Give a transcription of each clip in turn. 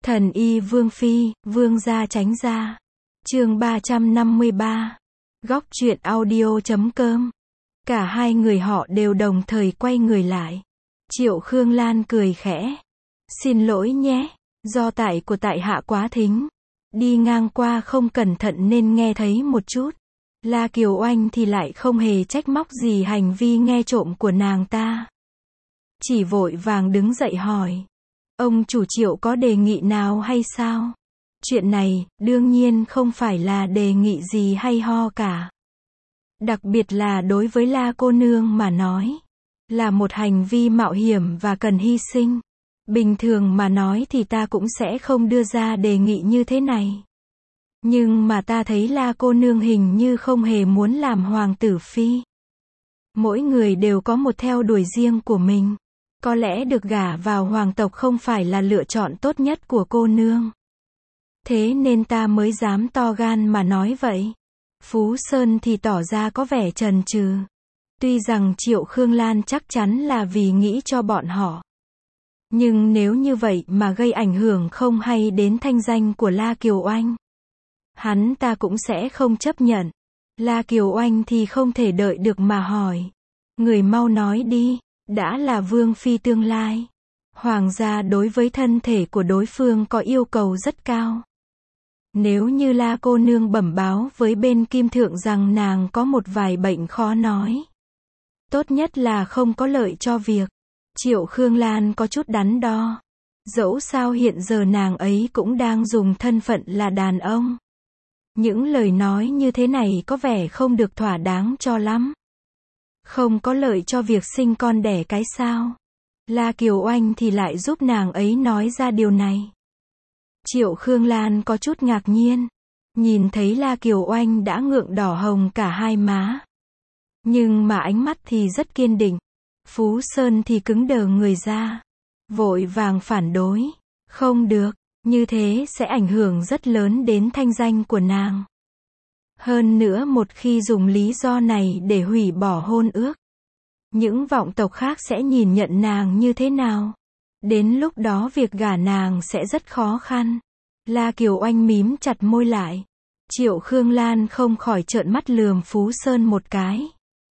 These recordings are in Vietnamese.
Thần y Vương Phi, Vương gia tránh ra. Chương 353. Góc truyện audio.com. Cả hai người họ đều đồng thời quay người lại. Triệu Khương Lan cười khẽ. Xin lỗi nhé, do tại hạ quá thính. Đi ngang qua không cẩn thận nên nghe thấy một chút. La Kiều Oanh thì lại không hề trách móc gì hành vi nghe trộm của nàng ta. Chỉ vội vàng đứng dậy hỏi. Ông chủ Triệu có đề nghị nào hay sao? Chuyện này, đương nhiên không phải là đề nghị gì hay ho cả. Đặc biệt là đối với La cô nương mà nói. Là một hành vi mạo hiểm và cần hy sinh. Bình thường mà nói thì ta cũng sẽ không đưa ra đề nghị như thế này. Nhưng mà ta thấy La cô nương hình như không hề muốn làm hoàng tử phi. Mỗi người đều có một theo đuổi riêng của mình. Có lẽ được gả vào hoàng tộc không phải là lựa chọn tốt nhất của cô nương. Thế nên ta mới dám to gan mà nói vậy. Phú Sơn thì tỏ ra có vẻ chần chừ. Tuy rằng Triệu Khương Lan chắc chắn là vì nghĩ cho bọn họ. Nhưng nếu như vậy mà gây ảnh hưởng không hay đến thanh danh của La Kiều Oanh, hắn ta cũng sẽ không chấp nhận. La Kiều Oanh thì không thể đợi được mà hỏi. Người mau nói đi, đã là Vương Phi tương lai. Hoàng gia đối với thân thể của đối phương có yêu cầu rất cao. Nếu như La cô nương bẩm báo với bên Kim Thượng rằng nàng có một vài bệnh khó nói, tốt nhất là không có lợi cho việc. Triệu Khương Lan có chút đắn đo. Dẫu sao hiện giờ nàng ấy cũng đang dùng thân phận là đàn ông. Những lời nói như thế này có vẻ không được thỏa đáng cho lắm. Không có lợi cho việc sinh con đẻ cái sao? La Kiều Oanh thì lại giúp nàng ấy nói ra điều này. Triệu Khương Lan có chút ngạc nhiên. Nhìn thấy La Kiều Oanh đã ngượng đỏ hồng cả hai má. Nhưng mà ánh mắt thì rất kiên định. Phú Sơn thì cứng đờ người ra. Vội vàng phản đối. Không được, như thế sẽ ảnh hưởng rất lớn đến thanh danh của nàng. Hơn nữa một khi dùng lý do này để hủy bỏ hôn ước, những vọng tộc khác sẽ nhìn nhận nàng như thế nào? Đến lúc đó việc gả nàng sẽ rất khó khăn. La Kiều Oanh mím chặt môi lại. Triệu Khương Lan không khỏi trợn mắt lườm Phú Sơn một cái.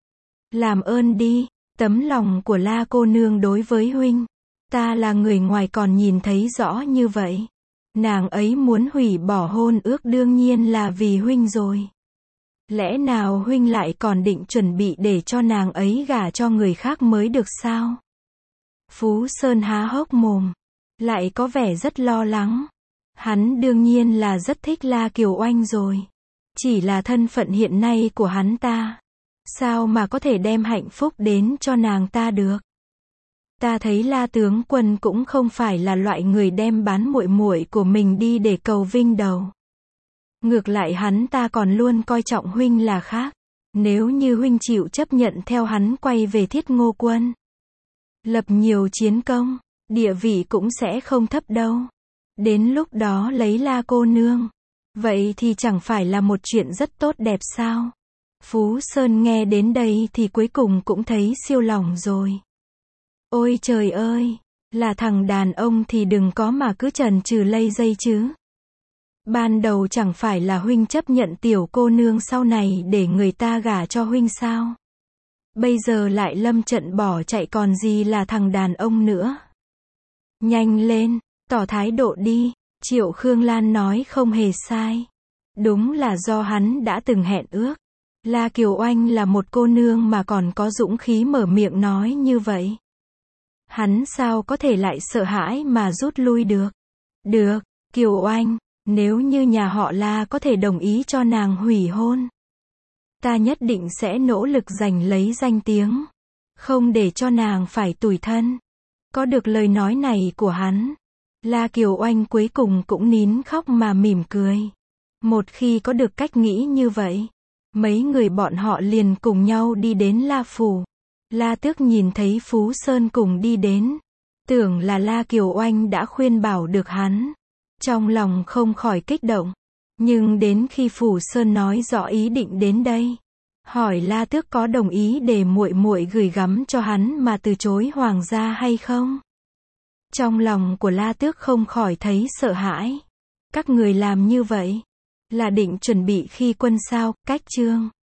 Làm ơn đi, tấm lòng của La cô nương đối với huynh, ta là người ngoài còn nhìn thấy rõ như vậy. Nàng ấy muốn hủy bỏ hôn ước đương nhiên là vì huynh rồi. Lẽ nào huynh lại còn định chuẩn bị để cho nàng ấy gả cho người khác mới được sao? Phú Sơn há hốc mồm, lại có vẻ rất lo lắng. Hắn đương nhiên là rất thích La Kiều Oanh rồi. Chỉ là thân phận hiện nay của hắn ta, sao mà có thể đem hạnh phúc đến cho nàng ta được? Ta thấy La tướng quân cũng không phải là loại người đem bán muội muội của mình đi để cầu vinh đâu. Ngược lại hắn ta còn luôn coi trọng huynh là khác. Nếu như huynh chịu chấp nhận theo hắn quay về Thiết Ngô Quân, lập nhiều chiến công, địa vị cũng sẽ không thấp đâu. Đến lúc đó lấy La cô nương, vậy thì chẳng phải là một chuyện rất tốt đẹp sao? Phú Sơn nghe đến đây thì cuối cùng cũng thấy siêu lòng rồi. Ôi trời ơi, là thằng đàn ông thì đừng có mà cứ chần chừ lây dây chứ. Ban đầu chẳng phải là huynh chấp nhận tiểu cô nương sau này để người ta gả cho huynh sao? Bây giờ lại lâm trận bỏ chạy còn gì là thằng đàn ông nữa. Nhanh lên, tỏ thái độ đi. Triệu Khương Lan nói không hề sai. Đúng là do hắn đã từng hẹn ước. La Kiều Oanh là một cô nương mà còn có dũng khí mở miệng nói như vậy. Hắn sao có thể lại sợ hãi mà rút lui được? Được, Kiều Oanh, nếu như nhà họ La có thể đồng ý cho nàng hủy hôn, ta nhất định sẽ nỗ lực giành lấy danh tiếng, không để cho nàng phải tủi thân. Có được lời nói này của hắn, La Kiều Oanh cuối cùng cũng nín khóc mà mỉm cười. Một khi có được cách nghĩ như vậy, mấy người bọn họ liền cùng nhau đi đến La phủ. La Tước nhìn thấy Phú Sơn cùng đi đến, tưởng là La Kiều Oanh đã khuyên bảo được hắn, trong lòng không khỏi kích động. Nhưng đến khi Phú Sơn nói rõ ý định đến đây, hỏi La Tước có đồng ý để muội muội gửi gắm cho hắn mà từ chối hoàng gia hay không? Trong lòng của La Tước không khỏi thấy sợ hãi. Các người làm như vậy, là định chuẩn bị khi quân sao, cách chương.